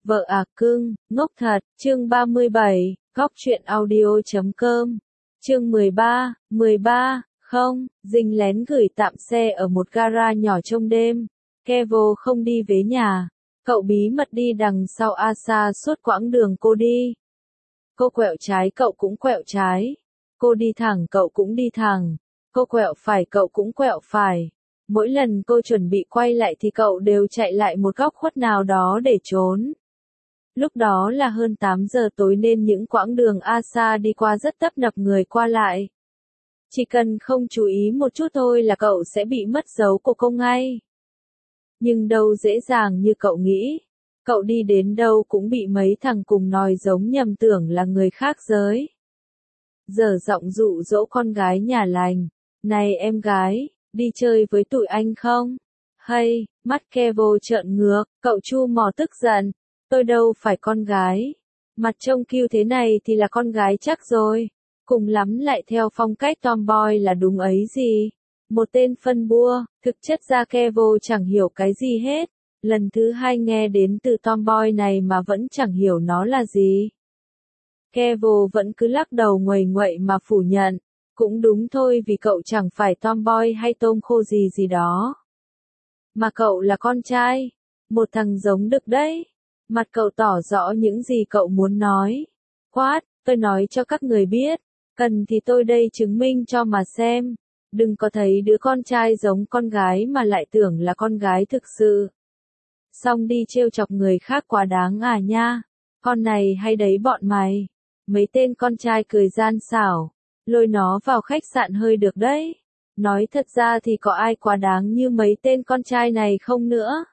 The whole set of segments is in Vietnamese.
Vợ à cưng, ngốc thật, chương 37, góc truyện audio.com, chương 13, không, Dinh lén gửi tạm xe ở một gara nhỏ trong đêm, Kevo không đi về nhà, cậu bí mật đi đằng sau Asa suốt quãng đường cô đi. Cô quẹo trái cậu cũng quẹo trái, cô đi thẳng cậu cũng đi thẳng, cô quẹo phải cậu cũng quẹo phải. Mỗi lần cô chuẩn bị quay lại thì cậu đều chạy lại một góc khuất nào đó để trốn. Lúc đó là hơn 8 giờ tối nên những quãng đường Asa đi qua rất tấp nập người qua lại. Chỉ cần không chú ý một chút thôi là cậu sẽ bị mất dấu của cô ngay. Nhưng đâu dễ dàng như cậu nghĩ. Cậu đi đến đâu cũng bị mấy thằng cùng nòi giống nhầm tưởng là người khác giới. Dở giọng dụ dỗ con gái nhà lành. Này em gái, đi chơi với tụi anh không? Hay, mắt Kevo trợn ngược, cậu chu mỏ tức giận. Tôi đâu phải con gái. Mặt trông cute thế này thì là con gái chắc rồi. Cùng lắm lại theo phong cách tomboy là đúng ấy gì. Một tên phân bua, thực chất ra Kevo chẳng hiểu cái gì hết. Lần thứ hai nghe đến từ tomboy này mà vẫn chẳng hiểu nó là gì. Kevo vẫn cứ lắc đầu nguầy nguậy mà phủ nhận. Cũng đúng thôi vì cậu chẳng phải tomboy hay tôm khô gì gì đó. Mà cậu là con trai. Một thằng giống đực đấy. Mặt cậu tỏ rõ những gì cậu muốn nói. Quát, tôi nói cho các người biết. Cần thì tôi đây chứng minh cho mà xem. Đừng có thấy đứa con trai giống con gái mà lại tưởng là con gái thực sự. Xong đi trêu chọc người khác quá đáng à nha. Con này hay đấy bọn mày. Mấy tên con trai cười gian xảo. Lôi nó vào khách sạn hơi được đấy. Nói thật ra thì có ai quá đáng như mấy tên con trai này không nữa.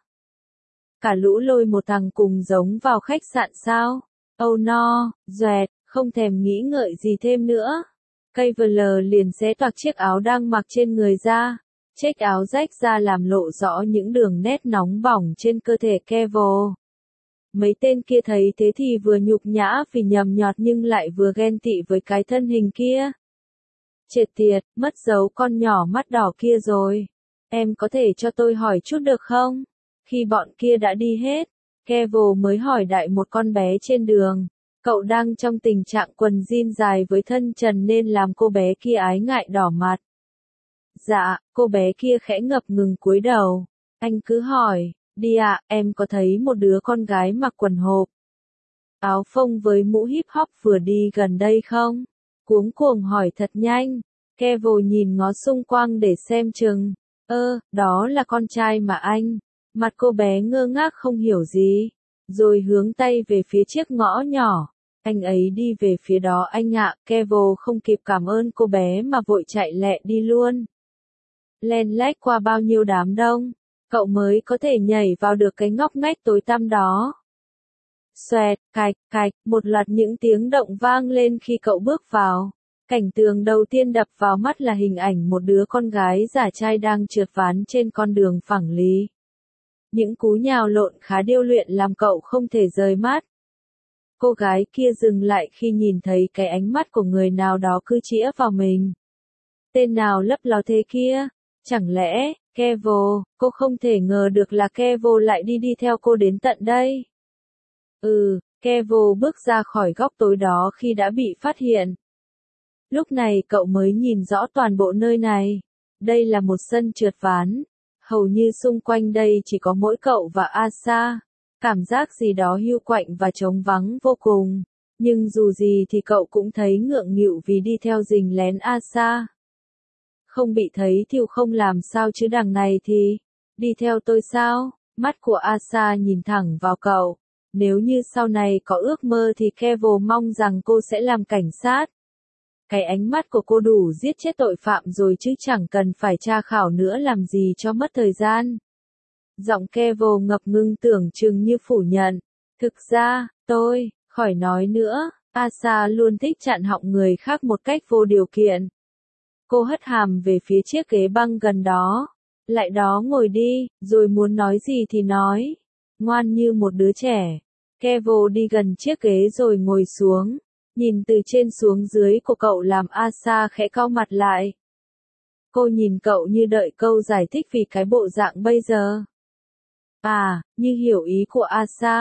Cả lũ lôi một thằng cùng giống vào khách sạn sao? Oh no, doẹt, không thèm nghĩ ngợi gì thêm nữa. KVL liền xé toạc chiếc áo đang mặc trên người ra. Chiếc áo rách ra làm lộ rõ những đường nét nóng bỏng trên cơ thể Kevo. Mấy tên kia thấy thế thì vừa nhục nhã vì nhầm nhọt nhưng lại vừa ghen tị với cái thân hình kia. Chết tiệt, mất dấu con nhỏ mắt đỏ kia rồi. Em có thể cho tôi hỏi chút được không? Khi bọn kia đã đi hết, Kevo mới hỏi đại một con bé trên đường. Cậu đang trong tình trạng quần jean dài với thân trần nên làm cô bé kia ái ngại đỏ mặt. Dạ, cô bé kia khẽ ngập ngừng cúi đầu. Anh cứ hỏi, đi ạ, em có thấy một đứa con gái mặc quần hộp áo phông với mũ hip hop vừa đi gần đây không? Cuống cuồng hỏi thật nhanh. Kevo nhìn ngó xung quanh để xem chừng. Đó là con trai mà anh. Mặt cô bé ngơ ngác không hiểu gì. Rồi hướng tay về phía chiếc ngõ nhỏ. Anh ấy đi về phía đó anh ạ. Kevo không kịp cảm ơn cô bé mà vội chạy lẹ đi luôn. Len lách qua bao nhiêu đám đông. Cậu mới có thể nhảy vào được cái ngóc ngách tối tăm đó. Xoẹt, cạch, một loạt những tiếng động vang lên khi cậu bước vào. Cảnh tượng đầu tiên đập vào mắt là hình ảnh một đứa con gái giả trai đang trượt ván trên con đường phẳng lý. Những cú nhào lộn khá điêu luyện làm cậu không thể rời mắt. Cô gái kia dừng lại khi nhìn thấy cái ánh mắt của người nào đó cứ chĩa vào mình. Tên nào lấp ló thế kia? Chẳng lẽ, Kevo, cô không thể ngờ được là Kevo lại đi theo cô đến tận đây. Kevo bước ra khỏi góc tối đó khi đã bị phát hiện. Lúc này cậu mới nhìn rõ toàn bộ nơi này. Đây là một sân trượt ván. Hầu như xung quanh đây chỉ có mỗi cậu và Asa. Cảm giác gì đó hiu quạnh và trống vắng vô cùng. Nhưng dù gì thì cậu cũng thấy ngượng nghịu vì đi theo rình lén Asa. Không bị thấy thì không làm sao chứ đằng này thì. Đi theo tôi sao? Mắt của Asa nhìn thẳng vào cậu. Nếu như sau này có ước mơ thì Kevo mong rằng cô sẽ làm cảnh sát. Cái ánh mắt của cô đủ giết chết tội phạm rồi chứ chẳng cần phải tra khảo nữa làm gì cho mất thời gian. Giọng Kevo ngập ngừng tưởng chừng như phủ nhận. Thực ra, khỏi nói nữa, Asa luôn thích chặn họng người khác một cách vô điều kiện. Cô hất hàm về phía chiếc ghế băng gần đó. Lại đó ngồi đi, rồi muốn nói gì thì nói. Ngoan như một đứa trẻ. Kevo đi gần chiếc ghế rồi ngồi xuống. Nhìn từ trên xuống dưới của cậu làm Asa khẽ cau mặt lại. Cô nhìn cậu như đợi câu giải thích vì cái bộ dạng bây giờ. À, như hiểu ý của Asa.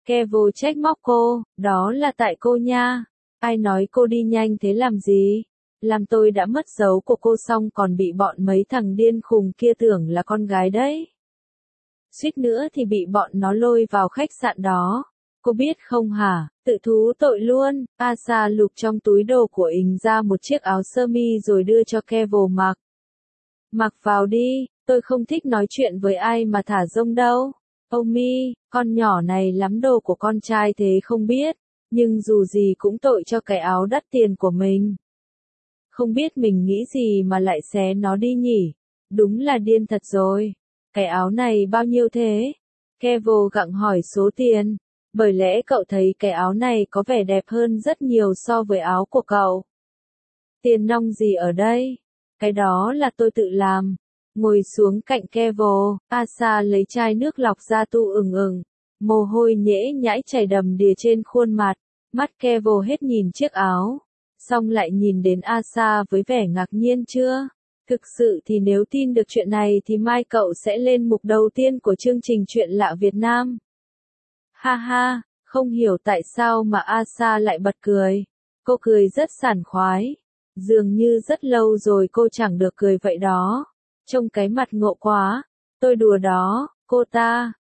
Kevo trách móc cô, đó là tại cô nha. Ai nói cô đi nhanh thế làm gì? Làm tôi đã mất dấu của cô xong còn bị bọn mấy thằng điên khùng kia tưởng là con gái đấy. Suýt nữa thì bị bọn nó lôi vào khách sạn đó. Cô biết không hả? Tự thú tội luôn. Asa lục trong túi đồ của Ính ra một chiếc áo sơ mi rồi đưa cho Kevo mặc. Mặc vào đi, tôi không thích nói chuyện với ai mà thả rông đâu. Omi, con nhỏ này lắm đồ của con trai thế không biết, nhưng dù gì cũng tội cho cái áo đắt tiền của mình. Không biết mình nghĩ gì mà lại xé nó đi nhỉ? Đúng là điên thật rồi. Cái áo này bao nhiêu thế? Kevo gặng hỏi số tiền. Bởi lẽ cậu thấy cái áo này có vẻ đẹp hơn rất nhiều so với áo của cậu. Tiền nong gì ở đây? Cái đó là tôi tự làm. Ngồi xuống cạnh Kevo, Asa lấy chai nước lọc ra tu ửng. Mồ hôi nhễ nhãi chảy đầm đìa trên khuôn mặt. Mắt Kevo hết nhìn chiếc áo. Xong lại nhìn đến Asa với vẻ ngạc nhiên chưa? Thực sự thì nếu tin được chuyện này thì mai cậu sẽ lên mục đầu tiên của chương trình Chuyện lạ Việt Nam. Ha ha, không hiểu tại sao mà Asa lại bật cười. Cô cười rất sảng khoái. Dường như rất lâu rồi cô chẳng được cười vậy đó. Trông cái mặt ngộ quá. Tôi đùa đó, cô ta,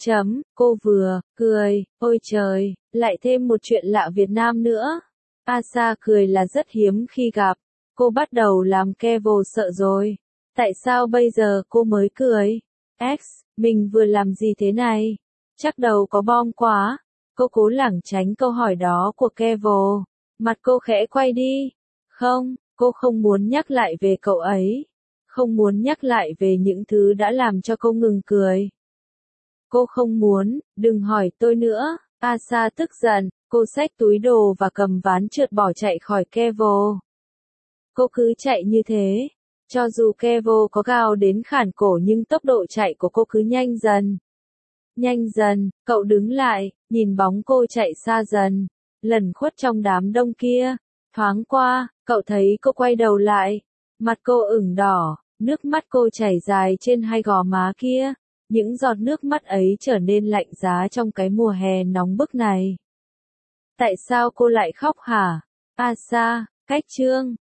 cô vừa, cười, ôi trời, lại thêm một chuyện lạ Việt Nam nữa. Asa cười là rất hiếm khi gặp. Cô bắt đầu làm Kevo sợ rồi. Tại sao bây giờ cô mới cười? X, mình vừa làm gì thế này? Chắc đầu có bom quá. Cô cố lảng tránh câu hỏi đó của Kevo. Mặt cô khẽ quay đi. Không, cô không muốn nhắc lại về cậu ấy. Không muốn nhắc lại về những thứ đã làm cho cô ngừng cười. Cô không muốn, đừng hỏi tôi nữa. Asa tức giận, cô xách túi đồ và cầm ván trượt bỏ chạy khỏi Kevo. Cô cứ chạy như thế. Cho dù Kevo có gào đến khản cổ nhưng tốc độ chạy của cô cứ nhanh dần. Nhanh dần, cậu đứng lại, nhìn bóng cô chạy xa dần. Lẩn khuất trong đám đông kia. Thoáng qua, cậu thấy cô quay đầu lại. Mặt cô ửng đỏ, nước mắt cô chảy dài trên hai gò má kia. Những giọt nước mắt ấy trở nên lạnh giá trong cái mùa hè nóng bức này. Tại sao cô lại khóc hả? Asa, cách chương.